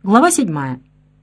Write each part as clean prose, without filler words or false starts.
Глава 7.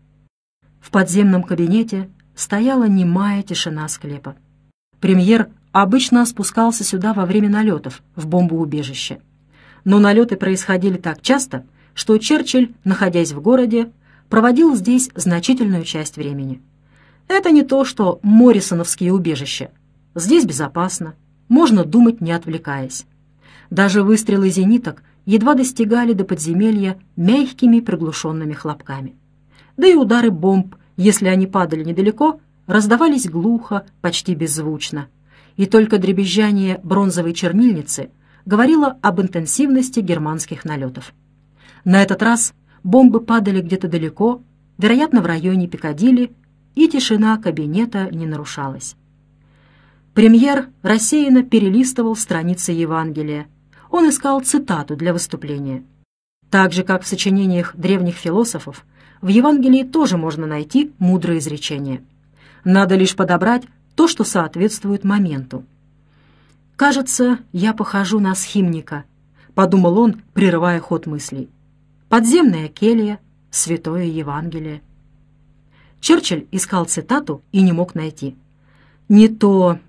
В подземном кабинете стояла немая тишина склепа. Премьер обычно спускался сюда во время налетов в бомбоубежище. Но налеты происходили так часто, что Черчилль, находясь в городе, проводил здесь значительную часть времени. Это не то, что моррисоновские убежища. Здесь безопасно, можно думать, не отвлекаясь. Даже выстрелы зениток едва достигали до подземелья мягкими приглушенными хлопками. Да и удары бомб, если они падали недалеко, раздавались глухо, почти беззвучно. И только дребезжание бронзовой чернильницы говорило об интенсивности германских налетов. На этот раз бомбы падали где-то далеко, вероятно, в районе Пикадилли, и тишина кабинета не нарушалась. Премьер рассеянно перелистывал страницы Евангелия. Он искал цитату для выступления. Так же, как в сочинениях древних философов, в Евангелии тоже можно найти мудрые изречения. Надо лишь подобрать то, что соответствует моменту. «Кажется, я похожу на схимника», — подумал он, прерывая ход мыслей. «Подземная келья, святое Евангелие». Черчилль искал цитату и не мог найти. «Не то,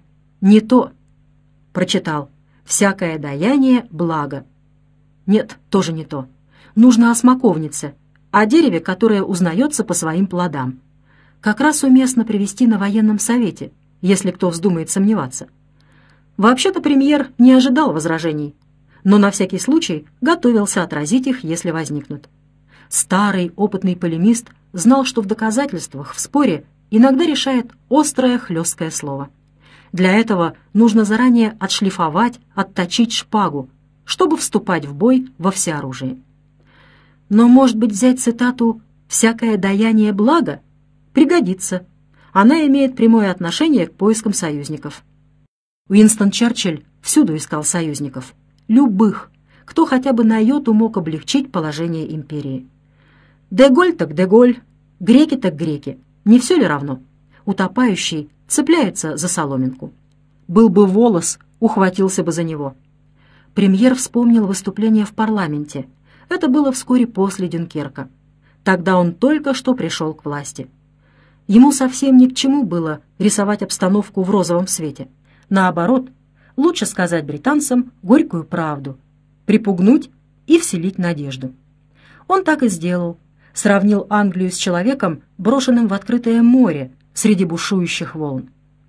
прочитал. «Всякое даяние — благо». Нет, тоже не то. Нужно о смоковнице, о дереве, которое узнается по своим плодам. Как раз уместно привести на военном совете, если кто вздумает сомневаться. Вообще-то премьер не ожидал возражений, но на всякий случай готовился отразить их, если возникнут. Старый опытный полемист знал, что в доказательствах в споре иногда решает острое хлесткое слово. Для этого нужно заранее отшлифовать, отточить шпагу, чтобы вступать в бой во всеоружии. Но, может быть, взять цитату «всякое даяние благо» пригодится. Она имеет прямое отношение к поискам союзников. Уинстон Черчилль всюду искал союзников. Любых, кто хотя бы на йоту мог облегчить положение империи. Деголь так Деголь, греки так греки. Не все ли равно? Утопающий цепляется за соломинку. Был бы волос, ухватился бы за него. Премьер вспомнил выступление в парламенте. Это было вскоре после Дюнкерка. Тогда он только что пришел к власти. Ему совсем ни к чему было рисовать обстановку в розовом свете. Наоборот, лучше сказать британцам горькую правду, припугнуть и вселить надежду. Он так и сделал. Сравнил Англию с человеком, брошенным в открытое море среди бушующих волн.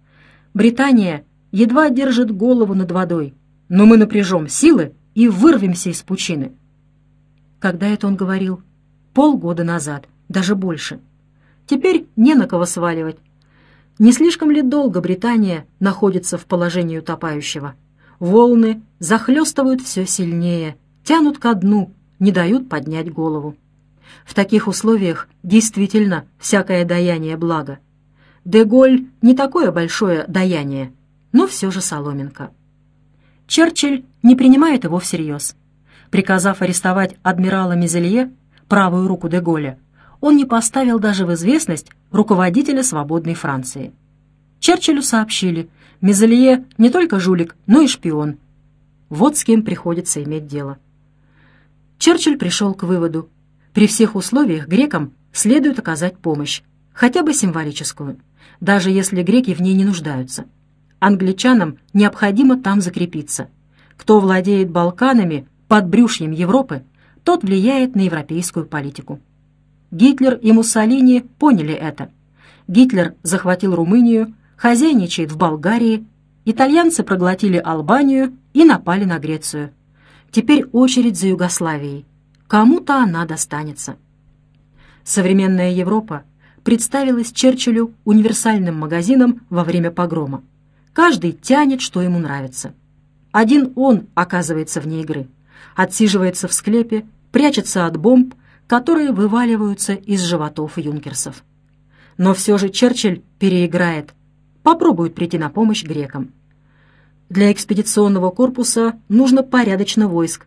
Британия едва держит голову над водой, но мы напряжем силы и вырвемся из пучины. Когда это он говорил? Полгода назад, даже больше. Теперь не на кого сваливать. Не слишком ли долго Британия находится в положении утопающего? Волны захлестывают все сильнее, тянут ко дну, не дают поднять голову. В таких условиях действительно всякое даяние благо. Деголь не такое большое даяние, но все же соломинка. Черчилль не принимает его всерьез. Приказав арестовать адмирала Мизелье, правую руку Деголя, он не поставил даже в известность руководителя свободной Франции. Черчиллю сообщили: Мизелье не только жулик, но и шпион. Вот с кем приходится иметь дело. Черчилль пришел к выводу: при всех условиях грекам следует оказать помощь, хотя бы символическую, даже если греки в ней не нуждаются. Англичанам необходимо там закрепиться. Кто владеет Балканами, подбрюшьем Европы, тот влияет на европейскую политику. Гитлер и Муссолини поняли это. Гитлер захватил Румынию, хозяйничает в Болгарии, итальянцы проглотили Албанию и напали на Грецию. Теперь очередь за Югославией. Кому-то она достанется. Современная Европа представилась Черчиллю универсальным магазином во время погрома. Каждый тянет, что ему нравится. Один он оказывается вне игры. Отсиживается в склепе, прячется от бомб, которые вываливаются из животов юнкерсов. Но все же Черчилль переиграет, попробует прийти на помощь грекам. Для экспедиционного корпуса нужно порядочно войск,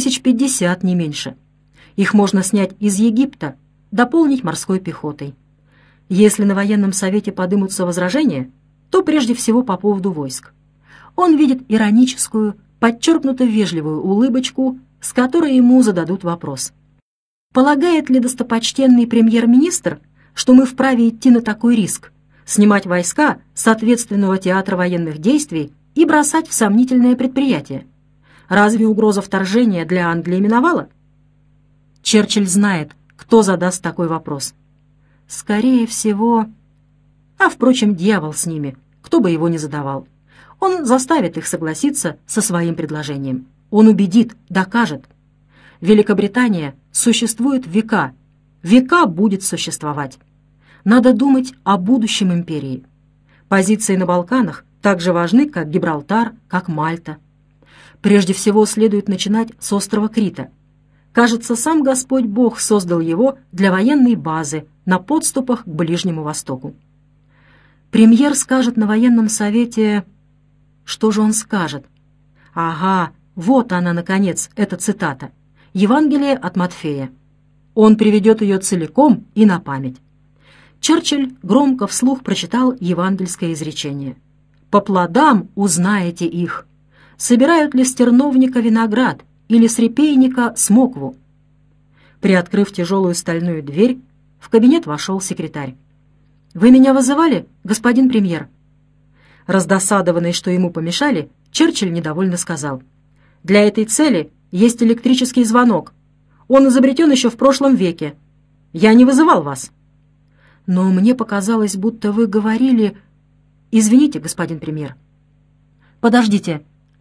50 не меньше. Их можно снять из Египта, дополнить морской пехотой. Если на военном совете подымутся возражения, то прежде всего по поводу войск. Он видит ироническую, подчеркнуто вежливую улыбочку, с которой ему зададут вопрос. Полагает ли достопочтенный премьер-министр, что мы вправе идти на такой риск, снимать войска с ответственного театра военных действий и бросать в сомнительное предприятие? Разве угроза вторжения для Англии миновала? Черчилль знает, кто задаст такой вопрос. Скорее всего... А, впрочем, дьявол с ними, кто бы его ни задавал. Он заставит их согласиться со своим предложением. Он убедит, докажет. Великобритания существует века. Века будет существовать. Надо думать о будущем империи. Позиции на Балканах так же важны, как Гибралтар, как Мальта. Прежде всего следует начинать с острова Крита. Кажется, сам Господь Бог создал его для военной базы на подступах к Ближнему Востоку. Премьер скажет на военном совете... Что же он скажет? Ага, вот она, наконец, эта цитата. Евангелие от Матфея. Он приведет ее целиком и на память. Черчилль громко вслух прочитал евангельское изречение. «По плодам узнаете их. Собирают ли с терновника виноград или с репейника смокву?» Приоткрыв тяжелую стальную дверь, в кабинет вошел секретарь. «Вы меня вызывали, господин премьер?» Раздосадованный, что ему помешали, Черчилль недовольно сказал. «Для этой цели есть электрический звонок. Он изобретен еще в прошлом веке. Я не вызывал вас». «Но мне показалось, будто вы говорили...» «Извините, господин премьер». «Подождите.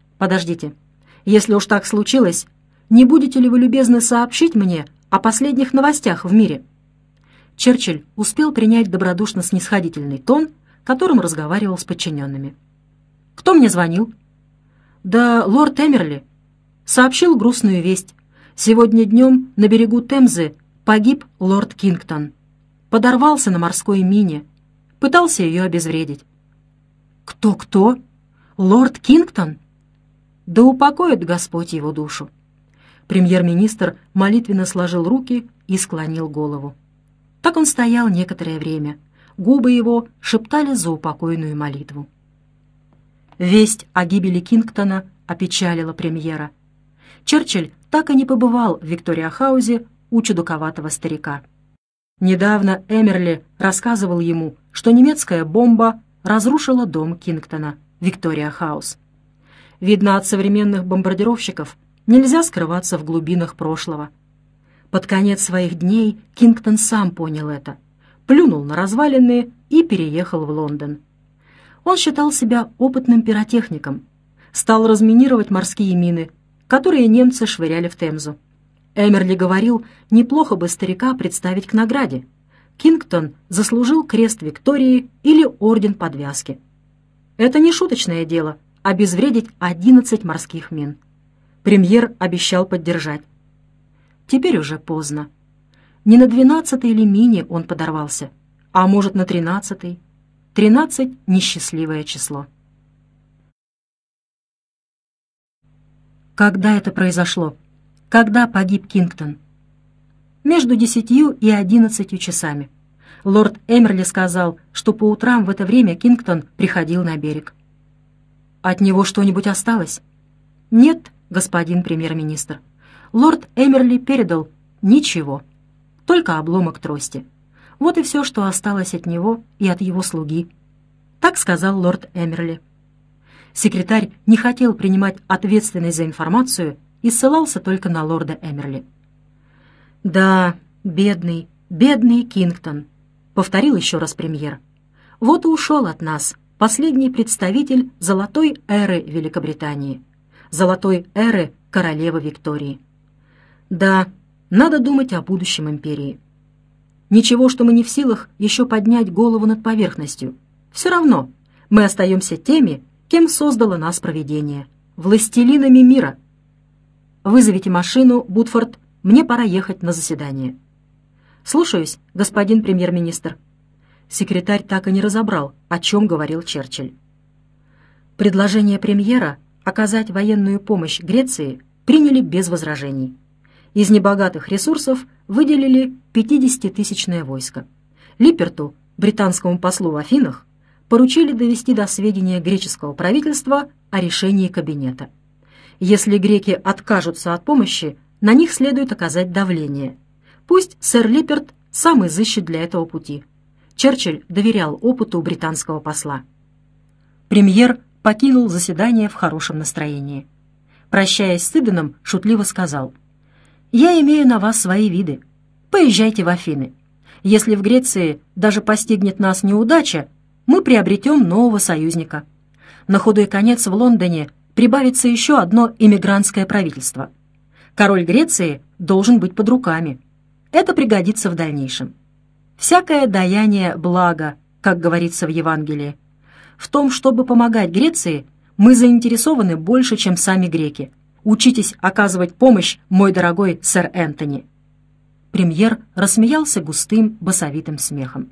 Если уж так случилось, не будете ли вы любезны сообщить мне о последних новостях в мире?» Черчилль успел принять добродушно-снисходительный тон, которым разговаривал с подчиненными. «Кто мне звонил?» «Да лорд Эмерли. Сообщил грустную весть. Сегодня днем на берегу Темзы погиб лорд Кингтон. Подорвался на морской мине. Пытался ее обезвредить». «Кто? Лорд Кингтон?» «Да упокоит Господь его душу». Премьер-министр молитвенно сложил руки и склонил голову. Так он стоял некоторое время. Губы его шептали заупокойную молитву. Весть о гибели Кингтона опечалила премьера. Черчилль так и не побывал в Виктория-хаусе у чудаковатого старика. Недавно Эмерли рассказывал ему, что немецкая бомба разрушила дом Кингтона, Виктория-хаус. Видно, от современных бомбардировщиков нельзя скрываться в глубинах прошлого. Под конец своих дней Кингтон сам понял это, плюнул на развалины и переехал в Лондон. Он считал себя опытным пиротехником, стал разминировать морские мины, которые немцы швыряли в Темзу. Эмерли говорил, неплохо бы старика представить к награде. Кингтон заслужил крест Виктории или орден подвязки. Это не шуточное дело — обезвредить 11 морских мин. Премьер обещал поддержать. Теперь уже поздно. Не на 12-й ли мине он подорвался, а может, на 13-й. 13 — несчастливое число. Когда это произошло? Когда погиб Кингтон? Между 10 и 11 часами. Лорд Эмерли сказал, что по утрам в это время Кингтон приходил на берег. От него что-нибудь осталось? Нет, господин премьер-министр. Лорд Эмерли передал ничего, только обломок трости. Вот и все, что осталось от него и от его слуги. Так сказал лорд Эмерли. Секретарь не хотел принимать ответственность за информацию и ссылался только на лорда Эмерли. «Да, бедный Кингтон», — повторил еще раз премьер. «Вот и ушел от нас последний представитель золотой эры Великобритании, золотой эры королевы Виктории. Да, надо думать о будущем империи. Ничего, что мы не в силах еще поднять голову над поверхностью. Все равно мы остаемся теми, кем создало нас провидение, властелинами мира. Вызовите машину, Бутфорд, мне пора ехать на заседание». «Слушаюсь, господин премьер-министр». Секретарь так и не разобрал, о чем говорил Черчилль. Предложение премьера оказать военную помощь Греции приняли без возражений. Из небогатых ресурсов выделили 50-тысячное войско. Липперту, британскому послу в Афинах, поручили довести до сведения греческого правительства о решении кабинета. Если греки откажутся от помощи, на них следует оказать давление. Пусть сэр Липперт сам изыщет для этого пути. Черчилль доверял опыту британского посла. Премьер покинул заседание в хорошем настроении. Прощаясь с Иденом, шутливо сказал: «Я имею на вас свои виды. Поезжайте в Афины. Если в Греции даже постигнет нас неудача, мы приобретем нового союзника. На худой конец в Лондоне прибавится еще одно иммигрантское правительство. Король Греции должен быть под руками. Это пригодится в дальнейшем. Всякое даяние благо, как говорится в Евангелии. В том, чтобы помогать Греции, мы заинтересованы больше, чем сами греки. Учитесь оказывать помощь, мой дорогой сэр Энтони». Премьер рассмеялся густым басовитым смехом.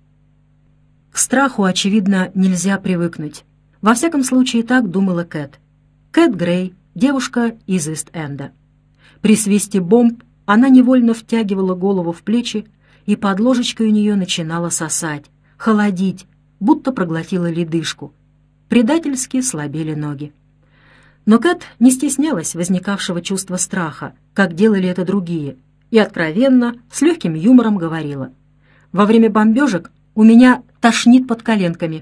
К страху, очевидно, нельзя привыкнуть. Во всяком случае, так думала Кэт. Кэт Грей, девушка из Ист-Энда. При свисте бомб она невольно втягивала голову в плечи, и под ложечкой у нее начинала сосать, холодить, будто проглотила ледышку. Предательски слабели ноги. Но Кэт не стеснялась возникавшего чувства страха, как делали это другие, и откровенно, с легким юмором говорила: «Во время бомбежек у меня тошнит под коленками».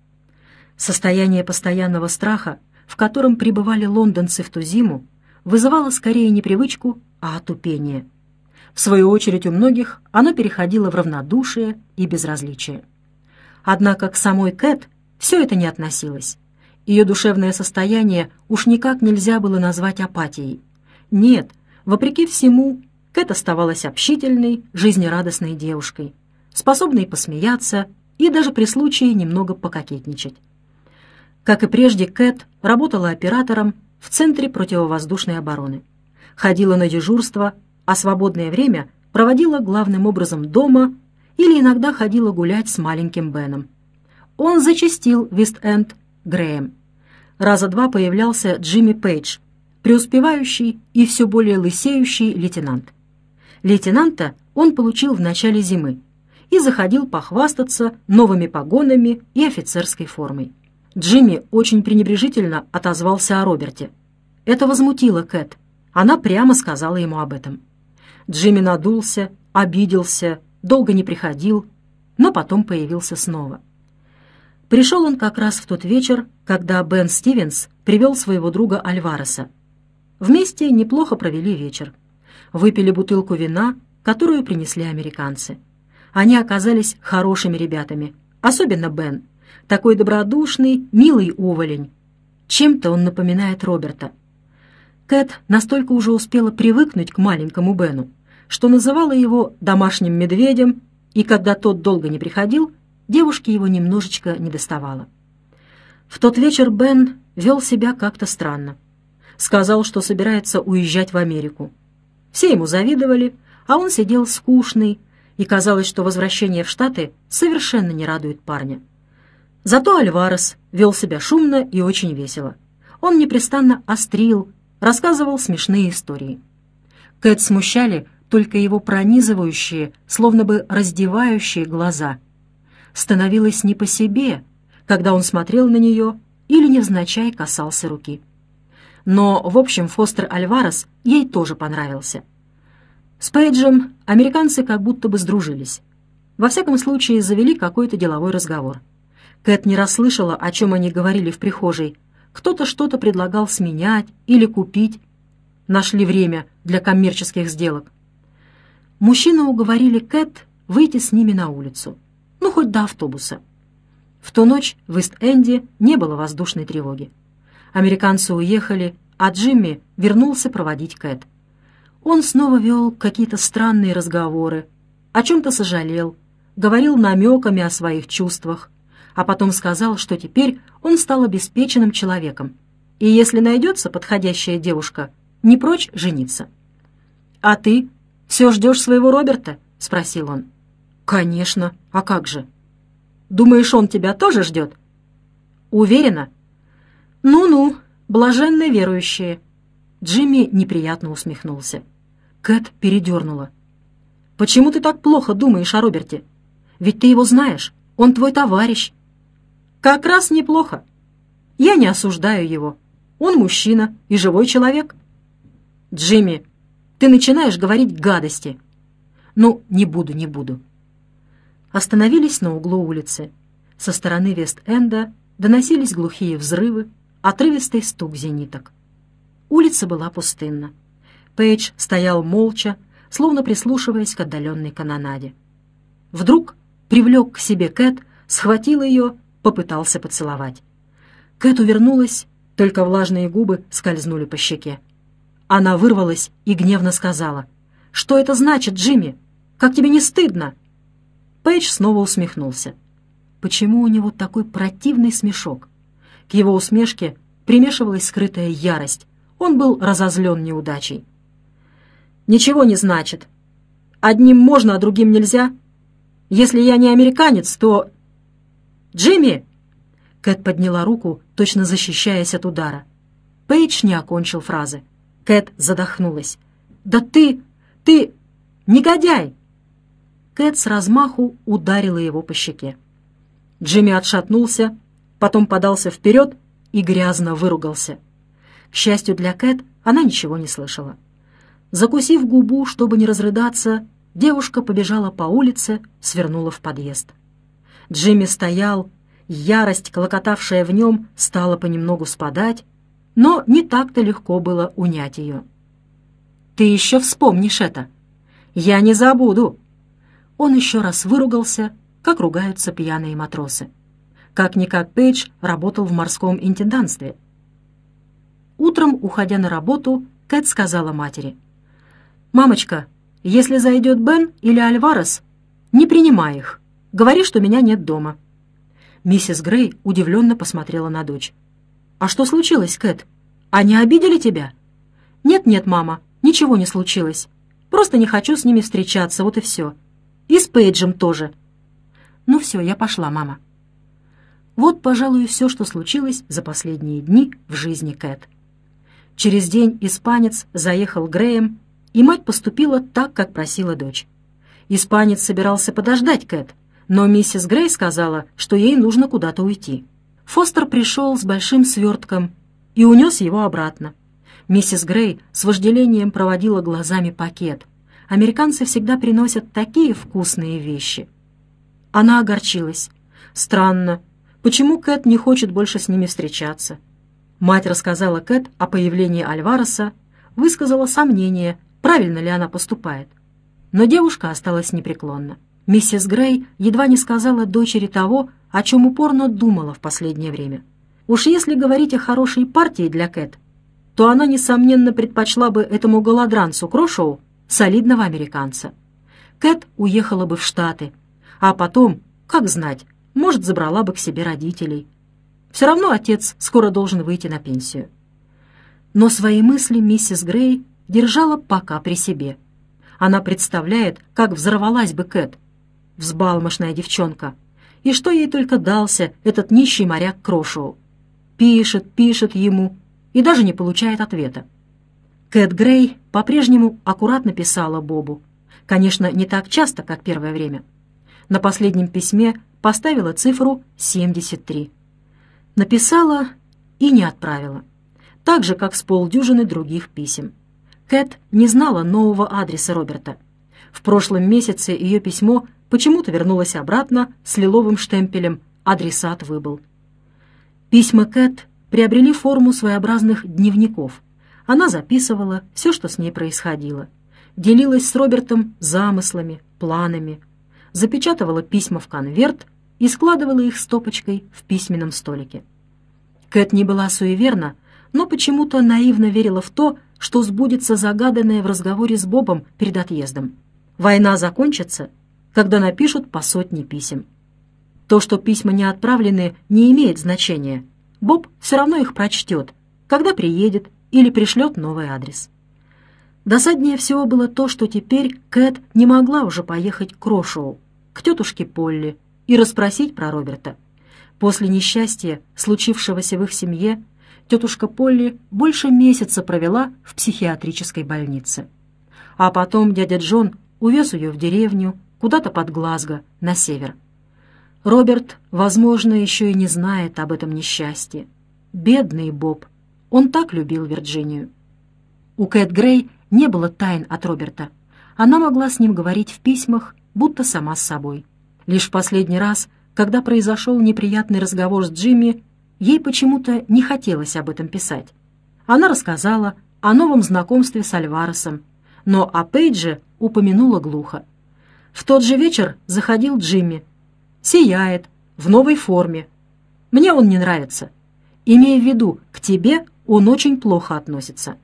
Состояние постоянного страха, в котором пребывали лондонцы в ту зиму, вызывало скорее не привычку, а отупение. В свою очередь у многих оно переходило в равнодушие и безразличие. Однако к самой Кэт все это не относилось. Ее душевное состояние уж никак нельзя было назвать апатией. Нет, вопреки всему, Кэт оставалась общительной, жизнерадостной девушкой, способной посмеяться и даже при случае немного пококетничать. Как и прежде, Кэт работала оператором в Центре противовоздушной обороны. Ходила на дежурство, а свободное время проводила главным образом дома или иногда ходила гулять с маленьким Беном. Он зачастил в Ист-Энд Грэем. Раза два появлялся Джимми Пейдж, преуспевающий и все более лысеющий лейтенант. Лейтенанта он получил в начале зимы и заходил похвастаться новыми погонами и офицерской формой. Джимми очень пренебрежительно отозвался о Роберте. Это возмутило Кэт. Она прямо сказала ему об этом. Джимми надулся, обиделся, долго не приходил, но потом появился снова. Пришел он как раз в тот вечер, когда Бен Стивенс привел своего друга Альвареса. Вместе неплохо провели вечер. Выпили бутылку вина, которую принесли американцы. Они оказались хорошими ребятами, особенно Бен, такой добродушный, милый уволень. Чем-то он напоминает Роберта. Кэт настолько уже успела привыкнуть к маленькому Бену, что называла его домашним медведем, и когда тот долго не приходил, девушке его немножечко недоставало. В тот вечер Бен вел себя как-то странно. Сказал, что собирается уезжать в Америку. Все ему завидовали, а он сидел скучный, и казалось, что возвращение в Штаты совершенно не радует парня. Зато Альварес вел себя шумно и очень весело. Он непрестанно острил, рассказывал смешные истории. Кэт смущали только его пронизывающие, словно бы раздевающие глаза. Становилось не по себе, когда он смотрел на нее или невзначай касался руки. Но, в общем, Фостер Альварес ей тоже понравился. С Пейджем американцы как будто бы сдружились. Во всяком случае, завели какой-то деловой разговор. Кэт не расслышала, о чем они говорили в прихожей. Кто-то что-то предлагал сменять или купить. Нашли время для коммерческих сделок. Мужчины уговорили Кэт выйти с ними на улицу. Ну, хоть до автобуса. В ту ночь в Ист-Энде не было воздушной тревоги. Американцы уехали, а Джимми вернулся проводить Кэт. Он снова вел какие-то странные разговоры, о чем-то сожалел, говорил намеками о своих чувствах, а потом сказал, что теперь он стал обеспеченным человеком, и если найдется подходящая девушка, не прочь жениться. «А ты все ждешь своего Роберта?» — спросил он. «Конечно, а как же? Думаешь, он тебя тоже ждет?» «Уверена?» «Ну-ну, блаженные верующие». Джимми неприятно усмехнулся. Кэт передернула. «Почему ты так плохо думаешь о Роберте? Ведь ты его знаешь, он твой товарищ». «Как раз неплохо. Я не осуждаю его. Он мужчина и живой человек». «Джимми, ты начинаешь говорить гадости». «Ну, не буду». Остановились на углу улицы. Со стороны Вест-Энда доносились глухие взрывы, отрывистый стук зениток. Улица была пустынна. Пейдж стоял молча, словно прислушиваясь к отдаленной канонаде. Вдруг привлек к себе Кэт, схватил ее, попытался поцеловать. Кэт увернулась, только влажные губы скользнули по щеке. Она вырвалась и гневно сказала: «Что это значит, Джимми? Как тебе не стыдно?» Пейдж снова усмехнулся. Почему у него такой противный смешок? К его усмешке примешивалась скрытая ярость. Он был разозлен неудачей. «Ничего не значит. Одним можно, а другим нельзя. Если я не американец, то...» «Джимми!» Кэт подняла руку, точно защищаясь от удара. Пейдж не окончил фразы. Кэт задохнулась. «Да ты... негодяй!» Кэт с размаху ударила его по щеке. Джимми отшатнулся, потом подался вперед и грязно выругался. К счастью для Кэт, она ничего не слышала. Закусив губу, чтобы не разрыдаться, девушка побежала по улице, свернула в подъезд. Джимми стоял, ярость, клокотавшая в нем, стала понемногу спадать, но не так-то легко было унять ее. «Ты еще вспомнишь это! Я не забуду!» Он еще раз выругался, как ругаются пьяные матросы. Как-никак Пейдж работал в морском интендантстве. Утром, уходя на работу, Кэт сказала матери: «Мамочка, если зайдет Бен или Альварес, не принимай их. Говори, что меня нет дома». Миссис Грей удивленно посмотрела на дочь. «А что случилось, Кэт? Они обидели тебя?» «Нет-нет, мама, ничего не случилось. Просто не хочу с ними встречаться, вот и все. И с Пейджем тоже». «Ну все, я пошла, мама». Вот, пожалуй, все, что случилось за последние дни в жизни Кэт. Через день испанец заехал Грэем, и мать поступила так, как просила дочь. Испанец собирался подождать Кэт, но миссис Грей сказала, что ей нужно куда-то уйти. Фостер пришел с большим свертком и унес его обратно. Миссис Грей с вожделением проводила глазами пакет. Американцы всегда приносят такие вкусные вещи. Она огорчилась. Странно, почему Кэт не хочет больше с ними встречаться? Мать рассказала Кэт о появлении Альвареса, высказала сомнение, правильно ли она поступает. Но девушка осталась непреклонна. Миссис Грей едва не сказала дочери того, о чем упорно думала в последнее время. Уж если говорить о хорошей партии для Кэт, то она, несомненно, предпочла бы этому голодранцу Крошоу солидного американца. Кэт уехала бы в Штаты, а потом, как знать, может, забрала бы к себе родителей. Все равно отец скоро должен выйти на пенсию. Но свои мысли миссис Грей держала пока при себе. Она представляет, как взорвалась бы Кэт, взбалмошная девчонка, и что ей только дался этот нищий моряк Крошоу. Пишет ему и даже не получает ответа. Кэт Грей по-прежнему аккуратно писала Бобу. Конечно, не так часто, как первое время. На последнем письме поставила цифру 73. Написала и не отправила. Так же, как с полдюжины других писем. Кэт не знала нового адреса Роберта. В прошлом месяце ее письмо почему-то вернулось обратно с лиловым штемпелем «Адресат выбыл». Письма Кэт приобрели форму своеобразных дневников. Она записывала все, что с ней происходило. Делилась с Робертом замыслами, планами. Запечатывала письма в конверт и складывала их стопочкой в письменном столике. Кэт не была суеверна, но почему-то наивно верила в то, что сбудется загаданное в разговоре с Бобом перед отъездом. Война закончится, когда напишут по 100 писем. То, что письма не отправлены, не имеет значения. Боб все равно их прочтет, когда приедет или пришлет новый адрес. Досаднее всего было то, что теперь Кэт не могла уже поехать к Крошоу, к тетушке Полли, и расспросить про Роберта. После несчастья, случившегося в их семье, тетушка Полли больше месяца провела в психиатрической больнице. А потом дядя Джон увез ее в деревню, куда-то под Глазго, на север. Роберт, возможно, еще и не знает об этом несчастье. Бедный Боб. Он так любил Вирджинию. У Кэт Грей не было тайн от Роберта. Она могла с ним говорить в письмах, будто сама с собой. Лишь в последний раз, когда произошел неприятный разговор с Джимми, ей почему-то не хотелось об этом писать. Она рассказала о новом знакомстве с Альваресом, но о Пейдже упомянула глухо. В тот же вечер заходил Джимми. Сияет, в новой форме. Мне он не нравится. Имея в виду, к тебе он очень плохо относится.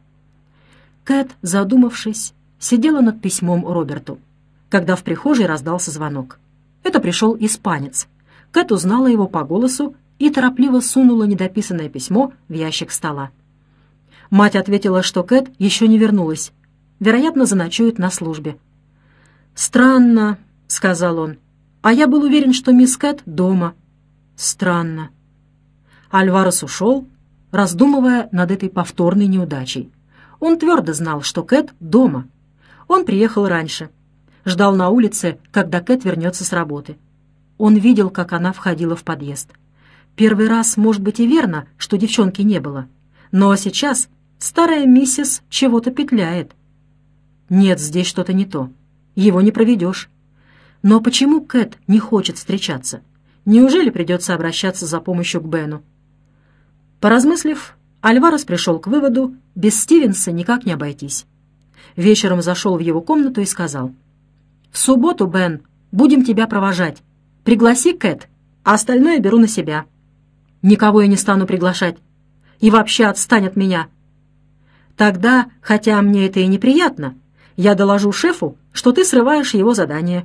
Кэт, задумавшись, сидела над письмом Роберту, когда в прихожей раздался звонок. Это пришел испанец. Кэт узнала его по голосу и торопливо сунула недописанное письмо в ящик стола. Мать ответила, что Кэт еще не вернулась. Вероятно, заночует на службе. «Странно», — сказал он. «А я был уверен, что мисс Кэт дома». «Странно». Альварес ушел, раздумывая над этой повторной неудачей. Он твердо знал, что Кэт дома. Он приехал раньше. Ждал на улице, когда Кэт вернется с работы. Он видел, как она входила в подъезд. Первый раз, может быть, и верно, что девчонки не было. Но сейчас старая миссис чего-то петляет. Нет, здесь что-то не то. Его не проведешь. Но почему Кэт не хочет встречаться? Неужели придется обращаться за помощью к Бену? Поразмыслив, Альварес пришел к выводу, без Стивенса никак не обойтись. Вечером зашел в его комнату и сказал: «В субботу, Бен, будем тебя провожать. Пригласи Кэт, а остальное беру на себя». «Никого я не стану приглашать. И вообще отстань от меня». «Тогда, хотя мне это и неприятно, я доложу шефу, что ты срываешь его задание».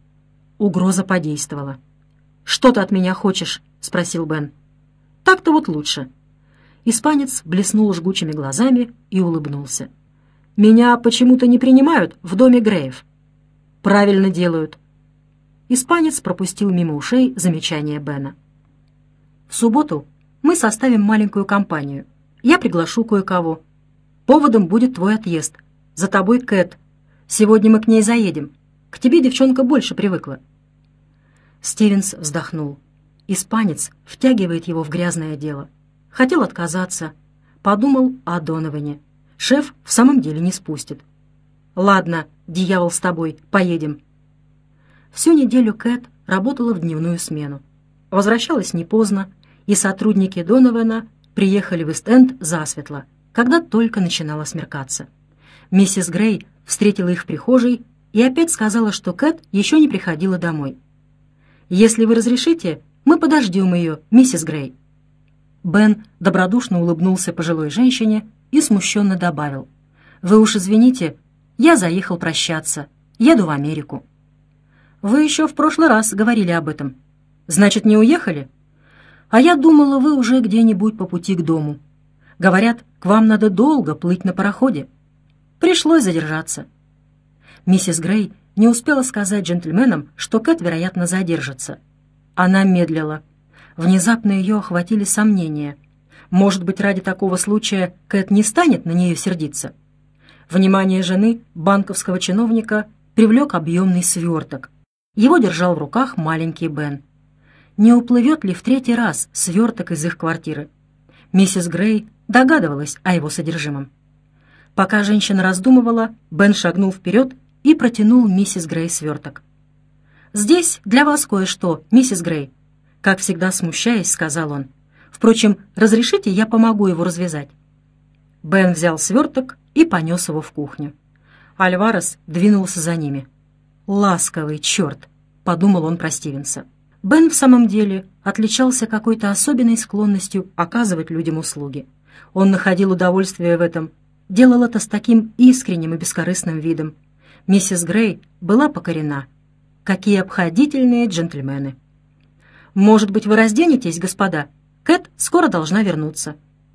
Угроза подействовала. «Что ты от меня хочешь?» — спросил Бен. «Так-то вот лучше». Испанец блеснул жгучими глазами и улыбнулся. «Меня почему-то не принимают в доме Греев». «Правильно делают». Испанец пропустил мимо ушей замечание Бена. «В субботу мы составим маленькую компанию. Я приглашу кое-кого. Поводом будет твой отъезд. За тобой Кэт. Сегодня мы к ней заедем. К тебе девчонка больше привыкла». Стивенс вздохнул. Испанец втягивает его в грязное дело. Хотел отказаться. Подумал о Доноване. Шеф в самом деле не спустит. «Ладно, дьявол с тобой, поедем». Всю неделю Кэт работала в дневную смену. Возвращалась не поздно, и сотрудники Донована приехали в Ист-Энд засветло, когда только начинало смеркаться. Миссис Грей встретила их в прихожей и опять сказала, что Кэт еще не приходила домой. «Если вы разрешите, мы подождем ее, миссис Грей». Бен добродушно улыбнулся пожилой женщине и смущенно добавил: «Вы уж извините, я заехал прощаться. Еду в Америку». «Вы еще в прошлый раз говорили об этом. Значит, не уехали? А я думала, вы уже где-нибудь по пути к дому. Говорят, к вам надо долго плыть на пароходе. Пришлось задержаться». Миссис Грей не успела сказать джентльменам, что Кэт, вероятно, задержится. Она медлила. Внезапно ее охватили сомнения. Может быть, ради такого случая Кэт не станет на нее сердиться? Внимание жены, банковского чиновника, привлек объемный сверток. Его держал в руках маленький Бен. Не уплывет ли в третий раз сверток из их квартиры? Миссис Грей догадывалась о его содержимом. Пока женщина раздумывала, Бен шагнул вперед и протянул миссис Грей сверток. «Здесь для вас кое-что, миссис Грей», — как всегда смущаясь, сказал он. «Впрочем, разрешите, я помогу его развязать». Бен взял сверток и понес его в кухню. Альварес двинулся за ними. «Ласковый черт», — подумал он про Стивенса. Бен в самом деле отличался какой-то особенной склонностью оказывать людям услуги. Он находил удовольствие в этом, делал это с таким искренним и бескорыстным видом. Миссис Грей была покорена. Какие обходительные джентльмены! «Может быть, вы разденетесь, господа? Кэт скоро должна вернуться».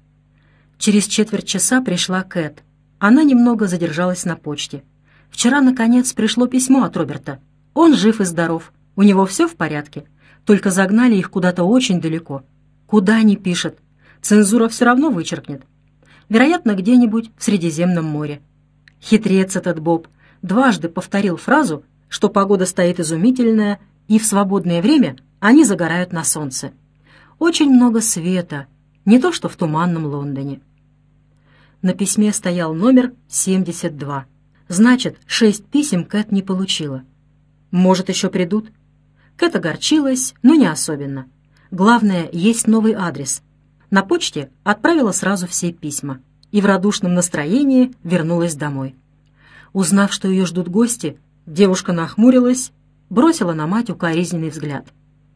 Через четверть часа пришла Кэт. Она немного задержалась на почте. Вчера, наконец, пришло письмо от Роберта. Он жив и здоров, у него все в порядке. Только загнали их куда-то очень далеко. Куда ни пишет. Цензура все равно вычеркнет. Вероятно, где-нибудь в Средиземном море. Хитрец этот Боб дважды повторил фразу, что погода стоит изумительная, и в свободное время они загорают на солнце. Очень много света, не то что в туманном Лондоне. На письме стоял номер 72. Значит, 6 писем Кэт не получила. Может, еще придут? Кэт огорчилась, но не особенно. Главное, есть новый адрес. На почте отправила сразу все письма и в радушном настроении вернулась домой. Узнав, что ее ждут гости, девушка нахмурилась, бросила на мать укоризненный взгляд.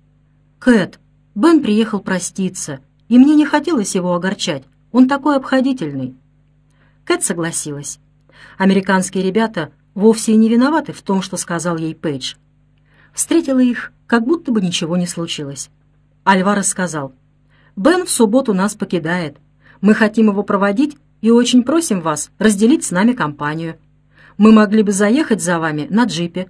«Кэт, Бен приехал проститься, и мне не хотелось его огорчать. Он такой обходительный». Кэт согласилась. Американские ребята вовсе и не виноваты в том, что сказал ей Пейдж. Встретила их, как будто бы ничего не случилось. Альварес сказал: «Бен в субботу нас покидает. Мы хотим его проводить и очень просим вас разделить с нами компанию. Мы могли бы заехать за вами на джипе».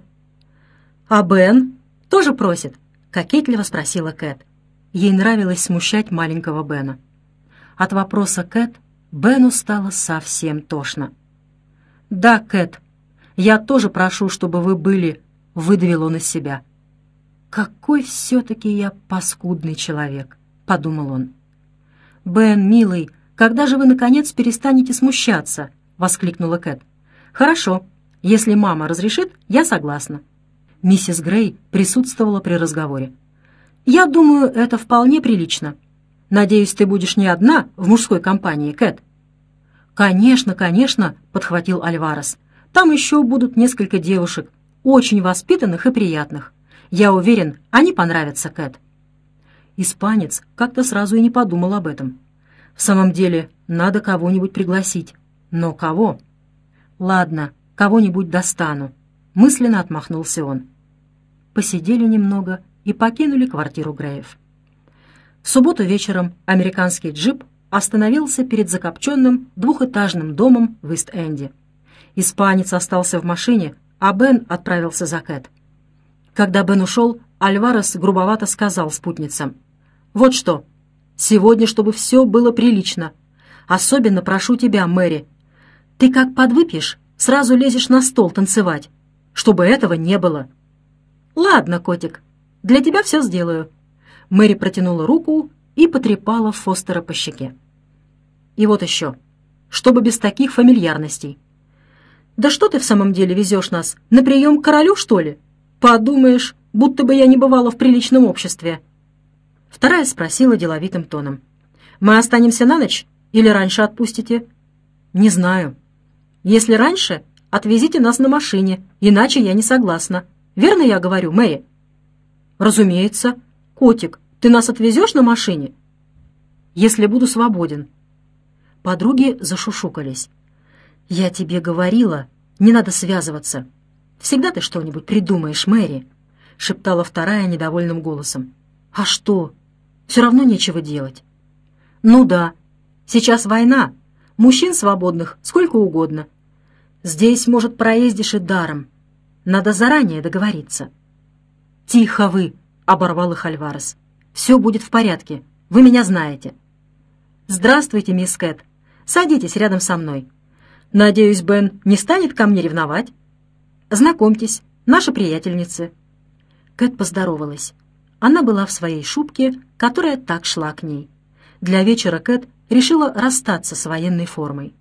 «А Бен тоже просит?» — кокетливо спросила Кэт. Ей нравилось смущать маленького Бена. От вопроса Кэт Бену стало совсем тошно. «Да, Кэт, я тоже прошу, чтобы вы были», — выдавил он из себя. «Какой все-таки я паскудный человек», — подумал он. «Бен, милый, когда же вы, наконец, перестанете смущаться?» — воскликнула Кэт. «Хорошо, если мама разрешит, я согласна». Миссис Грей присутствовала при разговоре. «Я думаю, это вполне прилично. Надеюсь, ты будешь не одна в мужской компании, Кэт?» «Конечно, конечно», — подхватил Альварес. «Там еще будут несколько девушек, очень воспитанных и приятных. Я уверен, они понравятся Кэт». Испанец как-то сразу и не подумал об этом. В самом деле, надо кого-нибудь пригласить. Но кого? «Ладно, кого-нибудь достану», — мысленно отмахнулся он. Посидели немного и покинули квартиру Греев. В субботу вечером американский джип остановился перед закопченным двухэтажным домом в Ист-Энде. Испанец остался в машине, а Бен отправился за Кэт. Когда Бен ушел, Альварес грубовато сказал спутницам: «Вот что, сегодня, чтобы все было прилично. Особенно прошу тебя, Мэри. Ты как подвыпьешь, сразу лезешь на стол танцевать. Чтобы этого не было». «Ладно, котик, для тебя все сделаю». Мэри протянула руку и потрепала Фостера по щеке. «И вот еще, чтобы без таких фамильярностей». «Да что ты в самом деле везешь нас? На прием к королю, что ли? Подумаешь, будто бы я не бывала в приличном обществе». Вторая спросила деловитым тоном: «Мы останемся на ночь или раньше отпустите?» «Не знаю. Если раньше, отвезите нас на машине, иначе я не согласна. Верно я говорю, Мэри?» «Разумеется. Котик, ты нас отвезешь на машине?» «Если буду свободен». Подруги зашушукались. «Я тебе говорила, не надо связываться. Всегда ты что-нибудь придумаешь, Мэри», — шептала вторая недовольным голосом. «А что? Все равно нечего делать». «Ну да, сейчас война. Мужчин свободных сколько угодно. Здесь, может, проездишь и даром. Надо заранее договориться». «Тихо вы!» — оборвал их Альварес. «Все будет в порядке. Вы меня знаете». «Здравствуйте, мисс Кэт. Садитесь рядом со мной. Надеюсь, Бен не станет ко мне ревновать? Знакомьтесь, наши приятельницы». Кэт поздоровалась. Она была в своей шубке, которая так шла к ней. Для вечера Кэт решила расстаться с военной формой.